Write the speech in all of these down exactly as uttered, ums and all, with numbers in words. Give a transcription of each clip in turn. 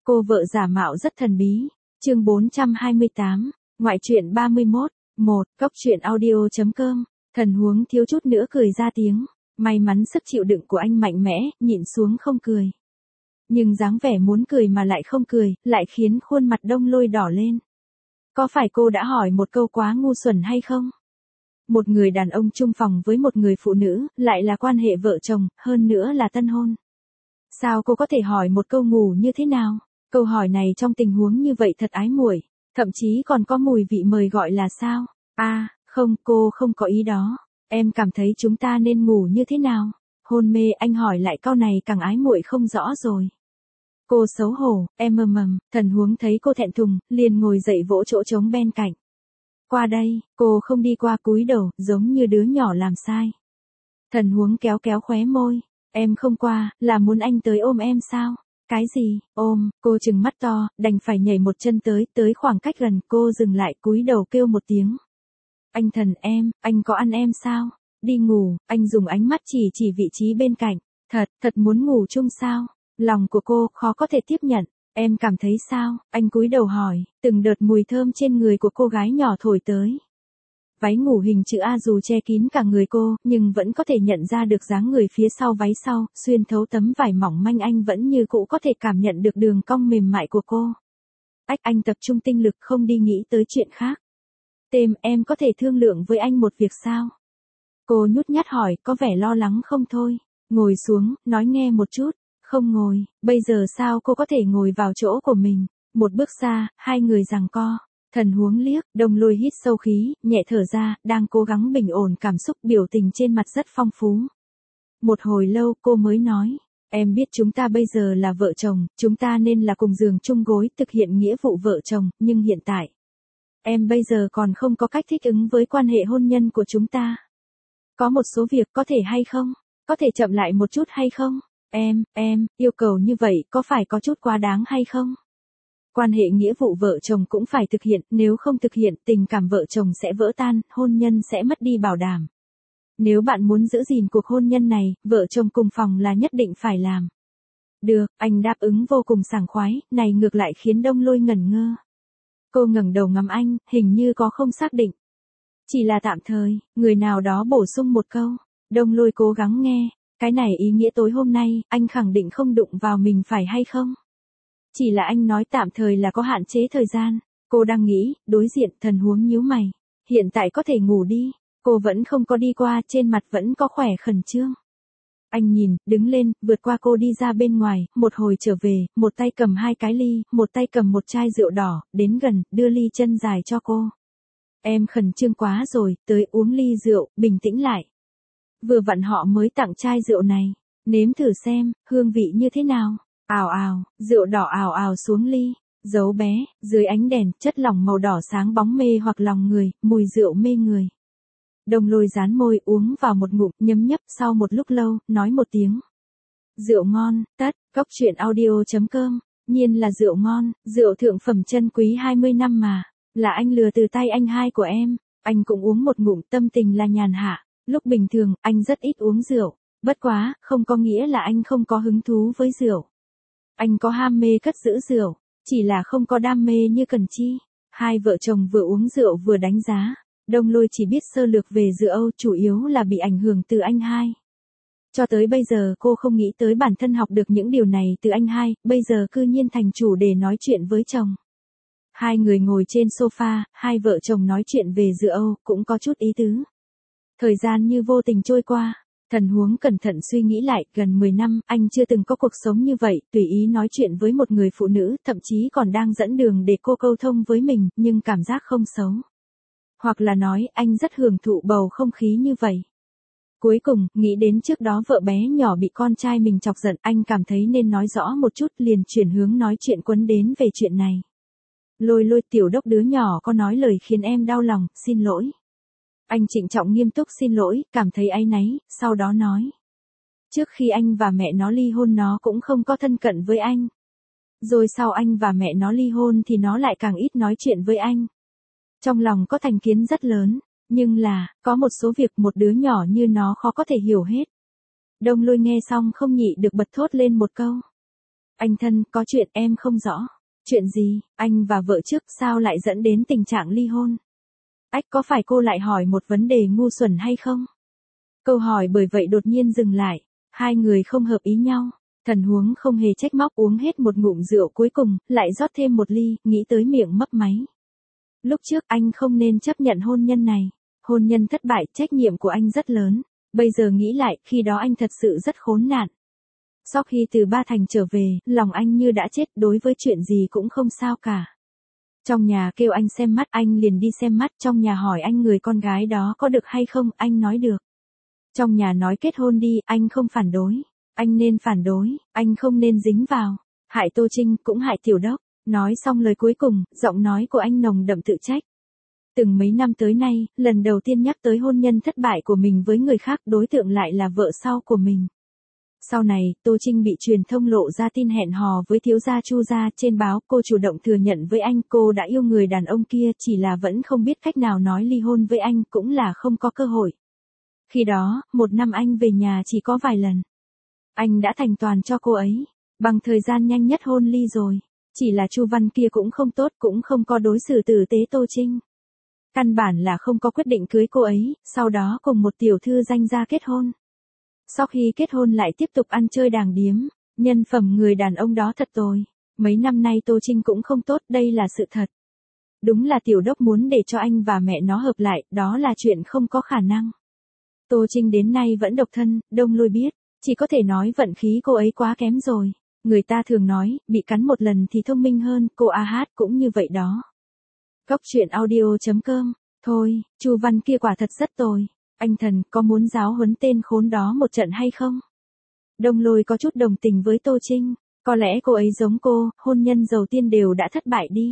Cô vợ giả mạo rất thần bí. Chương bốn trăm hai mươi tám, ngoại truyện ba mươi mốt, một, cốc truyện audio.com, thần huống thiếu chút nữa cười ra tiếng. May mắn sức chịu đựng của anh mạnh mẽ, nhịn xuống không cười. Nhưng dáng vẻ muốn cười mà lại không cười, lại khiến khuôn mặt Đông Lôi đỏ lên. Có phải cô đã hỏi một câu quá ngu xuẩn hay không? Một người đàn ông chung phòng với một người phụ nữ, lại là quan hệ vợ chồng, hơn nữa là tân hôn. Sao cô có thể hỏi một câu ngu như thế nào? Câu hỏi này trong tình huống như vậy thật ái muội, thậm chí còn có mùi vị mời gọi là sao? À, không, cô không có ý đó. Em cảm thấy chúng ta nên ngủ như thế nào? Hôn mê anh hỏi lại câu này càng ái muội không rõ rồi. Cô xấu hổ, em mờ mầm, thần huống thấy cô thẹn thùng, liền ngồi dậy vỗ chỗ trống bên cạnh. Qua đây, cô không đi qua cúi đầu, giống như đứa nhỏ làm sai. Thần huống kéo kéo khóe môi, em không qua, là muốn anh tới ôm em sao? Cái gì, ôm, cô trừng mắt to, đành phải nhảy một chân tới, tới khoảng cách gần, cô dừng lại cúi đầu kêu một tiếng. Anh thần em, anh có ăn em sao? Đi ngủ, anh dùng ánh mắt chỉ chỉ vị trí bên cạnh. Thật, thật muốn ngủ chung sao? Lòng của cô khó có thể tiếp nhận. Em cảm thấy sao? Anh cúi đầu hỏi, từng đợt mùi thơm trên người của cô gái nhỏ thổi tới. Váy ngủ hình chữ A dù che kín cả người cô, nhưng vẫn có thể nhận ra được dáng người phía sau váy sau, xuyên thấu tấm vải mỏng manh anh vẫn như cũ có thể cảm nhận được đường cong mềm mại của cô. Ách, anh tập trung tinh lực không đi nghĩ tới chuyện khác. Têm, em có thể thương lượng với anh một việc sao? Cô nhút nhát hỏi, có vẻ lo lắng không thôi. Ngồi xuống, nói nghe một chút. Không ngồi, bây giờ sao cô có thể ngồi vào chỗ của mình? Một bước xa, hai người giằng co. Thần huống liếc, Đông Lôi hít sâu khí, nhẹ thở ra, đang cố gắng bình ổn cảm xúc, biểu tình trên mặt rất phong phú. Một hồi lâu cô mới nói, em biết chúng ta bây giờ là vợ chồng, chúng ta nên là cùng giường chung gối, thực hiện nghĩa vụ vợ chồng, nhưng hiện tại, em bây giờ còn không có cách thích ứng với quan hệ hôn nhân của chúng ta. Có một số việc có thể hay không? Có thể chậm lại một chút hay không? Em, em, yêu cầu như vậy có phải có chút quá đáng hay không? Quan hệ nghĩa vụ vợ chồng cũng phải thực hiện, nếu không thực hiện, tình cảm vợ chồng sẽ vỡ tan, hôn nhân sẽ mất đi bảo đảm. Nếu bạn muốn giữ gìn cuộc hôn nhân này, vợ chồng cùng phòng là nhất định phải làm. Được, anh đáp ứng vô cùng sảng khoái, này ngược lại khiến Đông Lôi ngẩn ngơ. Cô ngẩng đầu ngắm anh, hình như có không xác định. Chỉ là tạm thời, người nào đó bổ sung một câu. Đông Lôi cố gắng nghe, cái này ý nghĩa tối hôm nay, anh khẳng định không đụng vào mình phải hay không? Chỉ là anh nói tạm thời là có hạn chế thời gian. Cô đang nghĩ, đối diện, thần huống nhíu mày. Hiện tại có thể ngủ đi. Cô vẫn không có đi qua, trên mặt vẫn có khỏe khẩn trương. Anh nhìn, đứng lên, vượt qua cô đi ra bên ngoài, một hồi trở về, một tay cầm hai cái ly, một tay cầm một chai rượu đỏ, đến gần, đưa ly chân dài cho cô. Em khẩn trương quá rồi, tới uống ly rượu, bình tĩnh lại. Vừa vặn họ mới tặng chai rượu này, nếm thử xem, hương vị như thế nào. Ào ào, rượu đỏ ào ào xuống ly, giấu bé, dưới ánh đèn, chất lỏng màu đỏ sáng bóng mê hoặc lòng người, mùi rượu mê người. Đông Lôi dán môi uống vào một ngụm, nhấm nhấp, sau một lúc lâu, nói một tiếng. Rượu ngon, tất, cốc truyện audio.com, nhiên là rượu ngon, rượu thượng phẩm chân quý hai mươi năm mà, là anh lừa từ tay anh hai của em, anh cũng uống một ngụm, tâm tình là nhàn hạ, lúc bình thường, anh rất ít uống rượu, bất quá, không có nghĩa là anh không có hứng thú với rượu. Anh có ham mê cất giữ rượu, chỉ là không có đam mê như Cần Chi. Hai vợ chồng vừa uống rượu vừa đánh giá. Đông Lôi chỉ biết sơ lược về rượu Âu, chủ yếu là bị ảnh hưởng từ anh hai. Cho tới bây giờ cô không nghĩ tới bản thân học được những điều này từ anh hai, bây giờ cư nhiên thành chủ để nói chuyện với chồng. Hai người ngồi trên sofa, hai vợ chồng nói chuyện về rượu Âu, cũng có chút ý tứ. Thời gian như vô tình trôi qua. Thần huống cẩn thận suy nghĩ lại, gần mười năm, anh chưa từng có cuộc sống như vậy, tùy ý nói chuyện với một người phụ nữ, thậm chí còn đang dẫn đường để cô câu thông với mình, nhưng cảm giác không xấu. Hoặc là nói, anh rất hưởng thụ bầu không khí như vậy. Cuối cùng, nghĩ đến trước đó vợ bé nhỏ bị con trai mình chọc giận, anh cảm thấy nên nói rõ một chút, liền chuyển hướng nói chuyện quấn đến về chuyện này. Lôi Lôi, tiểu đốc đứa nhỏ có nói lời khiến em đau lòng, xin lỗi. Anh trịnh trọng nghiêm túc xin lỗi, cảm thấy áy náy, sau đó nói. Trước khi anh và mẹ nó ly hôn nó cũng không có thân cận với anh. Rồi sau anh và mẹ nó ly hôn thì nó lại càng ít nói chuyện với anh. Trong lòng có thành kiến rất lớn, nhưng là, có một số việc một đứa nhỏ như nó khó có thể hiểu hết. Đông Lôi nghe xong không nhị được bật thốt lên một câu. Anh thân, có chuyện em không rõ. Chuyện gì, anh và vợ trước sao lại dẫn đến tình trạng ly hôn? Ách, có phải cô lại hỏi một vấn đề ngu xuẩn hay không? Câu hỏi bởi vậy đột nhiên dừng lại, hai người không hợp ý nhau. Thần Huống không hề trách móc, uống hết một ngụm rượu cuối cùng, lại rót thêm một ly, nghĩ tới miệng mấp máy. Lúc trước anh không nên chấp nhận hôn nhân này. Hôn nhân thất bại, trách nhiệm của anh rất lớn. Bây giờ nghĩ lại, khi đó anh thật sự rất khốn nạn. Sau khi từ Ba Thành trở về, lòng anh như đã chết, đối với chuyện gì cũng không sao cả. Trong nhà kêu anh xem mắt, anh liền đi xem mắt. Trong nhà hỏi anh người con gái đó có được hay không, anh nói được. Trong nhà nói kết hôn đi, anh không phản đối. Anh nên phản đối, anh không nên dính vào. Hại Tô Trinh, cũng hại Tiểu Đốc. Nói xong lời cuối cùng, giọng nói của anh nồng đậm tự trách. Từng mấy năm tới nay, lần đầu tiên nhắc tới hôn nhân thất bại của mình với người khác, đối tượng lại là vợ sau của mình. Sau này, Tô Trinh bị truyền thông lộ ra tin hẹn hò với thiếu gia Chu gia. Trên báo, cô chủ động thừa nhận với anh cô đã yêu người đàn ông kia, chỉ là vẫn không biết cách nào nói ly hôn với anh, cũng là không có cơ hội. Khi đó, một năm anh về nhà chỉ có vài lần. Anh đã thành toàn cho cô ấy, bằng thời gian nhanh nhất hôn ly rồi. Chỉ là Chu Văn kia cũng không tốt, cũng không có đối xử tử tế Tô Trinh. Căn bản là không có quyết định cưới cô ấy, sau đó cùng một tiểu thư danh gia kết hôn. Sau khi kết hôn lại tiếp tục ăn chơi đàng điếm, nhân phẩm người đàn ông đó thật tồi. Mấy năm nay Tô Trinh cũng không tốt, đây là sự thật. Đúng là Tiểu Đốc muốn để cho anh và mẹ nó hợp lại, đó là chuyện không có khả năng. Tô Trinh đến nay vẫn độc thân, Đông Lôi biết, chỉ có thể nói vận khí cô ấy quá kém rồi. Người ta thường nói, bị cắn một lần thì thông minh hơn, cô A Hát cũng như vậy đó. Cốc truyện audio chấm com, thôi, Chu Văn kia quả thật rất tồi. Anh thần, có muốn giáo huấn tên khốn đó một trận hay không? Đông Lôi có chút đồng tình với Tô Trinh, có lẽ cô ấy giống cô, hôn nhân đầu tiên đều đã thất bại đi.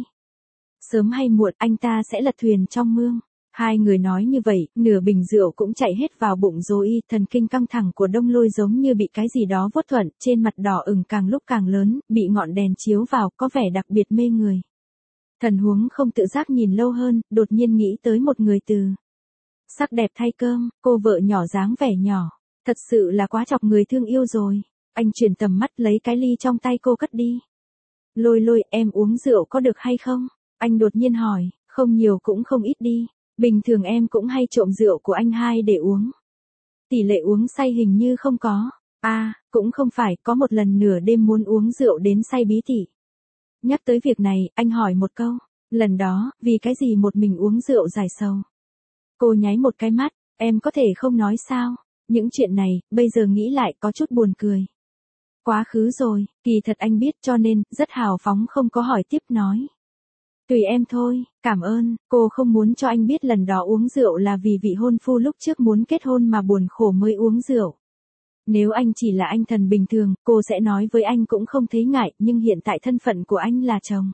Sớm hay muộn, anh ta sẽ lật thuyền trong mương. Hai người nói như vậy, nửa bình rượu cũng chạy hết vào bụng rồi, thần kinh căng thẳng của Đông Lôi giống như bị cái gì đó vuốt thuận, trên mặt đỏ ửng càng lúc càng lớn, bị ngọn đèn chiếu vào, có vẻ đặc biệt mê người. Thần Huống không tự giác nhìn lâu hơn, đột nhiên nghĩ tới một người từ. Sắc đẹp thay cơm, cô vợ nhỏ dáng vẻ nhỏ, thật sự là quá chọc người thương yêu rồi. Anh chuyển tầm mắt lấy cái ly trong tay cô cất đi. Lôi Lôi, em uống rượu có được hay không? Anh đột nhiên hỏi, không nhiều cũng không ít đi. Bình thường em cũng hay trộm rượu của anh hai để uống. Tỷ lệ uống say hình như không có. À, cũng không phải, có một lần nửa đêm muốn uống rượu đến say bí tỉ. Nhắc tới việc này, anh hỏi một câu. Lần đó, vì cái gì một mình uống rượu giải sầu? Cô nháy một cái mắt, em có thể không nói sao? Những chuyện này, bây giờ nghĩ lại có chút buồn cười. Quá khứ rồi, kỳ thật anh biết cho nên, rất hào phóng không có hỏi tiếp nói. Tùy em thôi, cảm ơn, cô không muốn cho anh biết lần đó uống rượu là vì vị hôn phu lúc trước muốn kết hôn mà buồn khổ mới uống rượu. Nếu anh chỉ là anh thần bình thường, cô sẽ nói với anh cũng không thấy ngại, nhưng hiện tại thân phận của anh là chồng.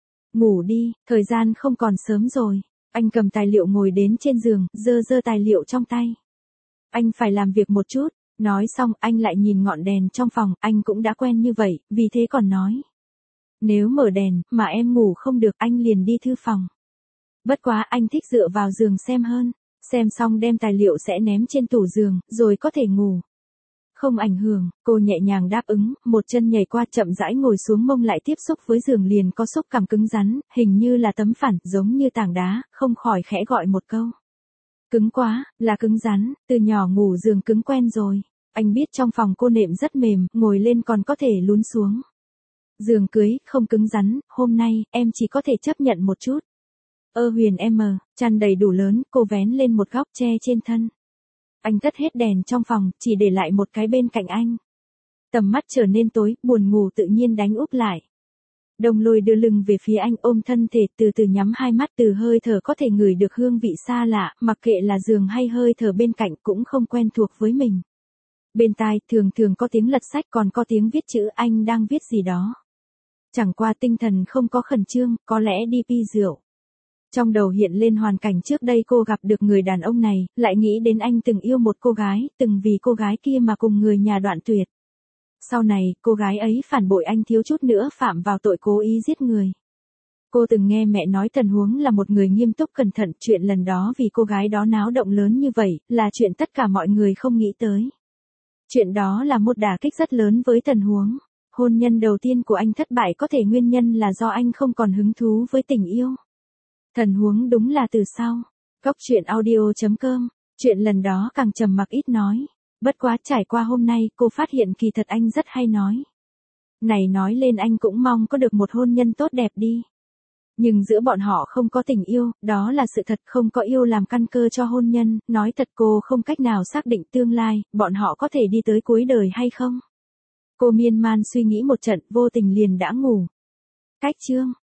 Ngủ đi, thời gian không còn sớm rồi. Anh cầm tài liệu ngồi đến trên giường, giơ giơ tài liệu trong tay. Anh phải làm việc một chút, nói xong anh lại nhìn ngọn đèn trong phòng, anh cũng đã quen như vậy, vì thế còn nói. Nếu mở đèn, mà em ngủ không được, anh liền đi thư phòng. Bất quá anh thích dựa vào giường xem hơn, xem xong đem tài liệu sẽ ném trên tủ giường, rồi có thể ngủ. Không ảnh hưởng, cô nhẹ nhàng đáp ứng, một chân nhảy qua chậm rãi ngồi xuống, mông lại tiếp xúc với giường liền có xúc cảm cứng rắn, hình như là tấm phản, giống như tảng đá, không khỏi khẽ gọi một câu. Cứng quá, là cứng rắn, từ nhỏ ngủ giường cứng quen rồi. Anh biết trong phòng cô nệm rất mềm, ngồi lên còn có thể lún xuống. Giường cưới, không cứng rắn, hôm nay, em chỉ có thể chấp nhận một chút. Ơ Huyền em, chăn đầy đủ lớn, cô vén lên một góc che trên thân. Anh tắt hết đèn trong phòng, chỉ để lại một cái bên cạnh anh. Tầm mắt trở nên tối, buồn ngủ tự nhiên đánh úp lại. Đông Lôi đưa lưng về phía anh, ôm thân thể, từ từ nhắm hai mắt, từ hơi thở có thể ngửi được hương vị xa lạ, mặc kệ là giường hay hơi thở bên cạnh cũng không quen thuộc với mình. Bên tai, thường thường có tiếng lật sách, còn có tiếng viết chữ, anh đang viết gì đó. Chẳng qua tinh thần không có khẩn trương, có lẽ đi pi rượu. Trong đầu hiện lên hoàn cảnh trước đây cô gặp được người đàn ông này, lại nghĩ đến anh từng yêu một cô gái, từng vì cô gái kia mà cùng người nhà đoạn tuyệt. Sau này, cô gái ấy phản bội anh, thiếu chút nữa phạm vào tội cố ý giết người. Cô từng nghe mẹ nói Tần Huống là một người nghiêm túc cẩn thận, chuyện lần đó vì cô gái đó náo động lớn như vậy, là chuyện tất cả mọi người không nghĩ tới. Chuyện đó là một đả kích rất lớn với Tần Huống. Hôn nhân đầu tiên của anh thất bại có thể nguyên nhân là do anh không còn hứng thú với tình yêu. Thần huống đúng là từ sau. Cốc truyện audio chấm com. Chuyện lần đó càng trầm mặc ít nói. Bất quá trải qua hôm nay cô phát hiện kỳ thật anh rất hay nói. Này nói lên anh cũng mong có được một hôn nhân tốt đẹp đi. Nhưng giữa bọn họ không có tình yêu, đó là sự thật, không có yêu làm căn cơ cho hôn nhân, nói thật cô không cách nào xác định tương lai, bọn họ có thể đi tới cuối đời hay không. Cô miên man suy nghĩ một trận, vô tình liền đã ngủ. Cách chương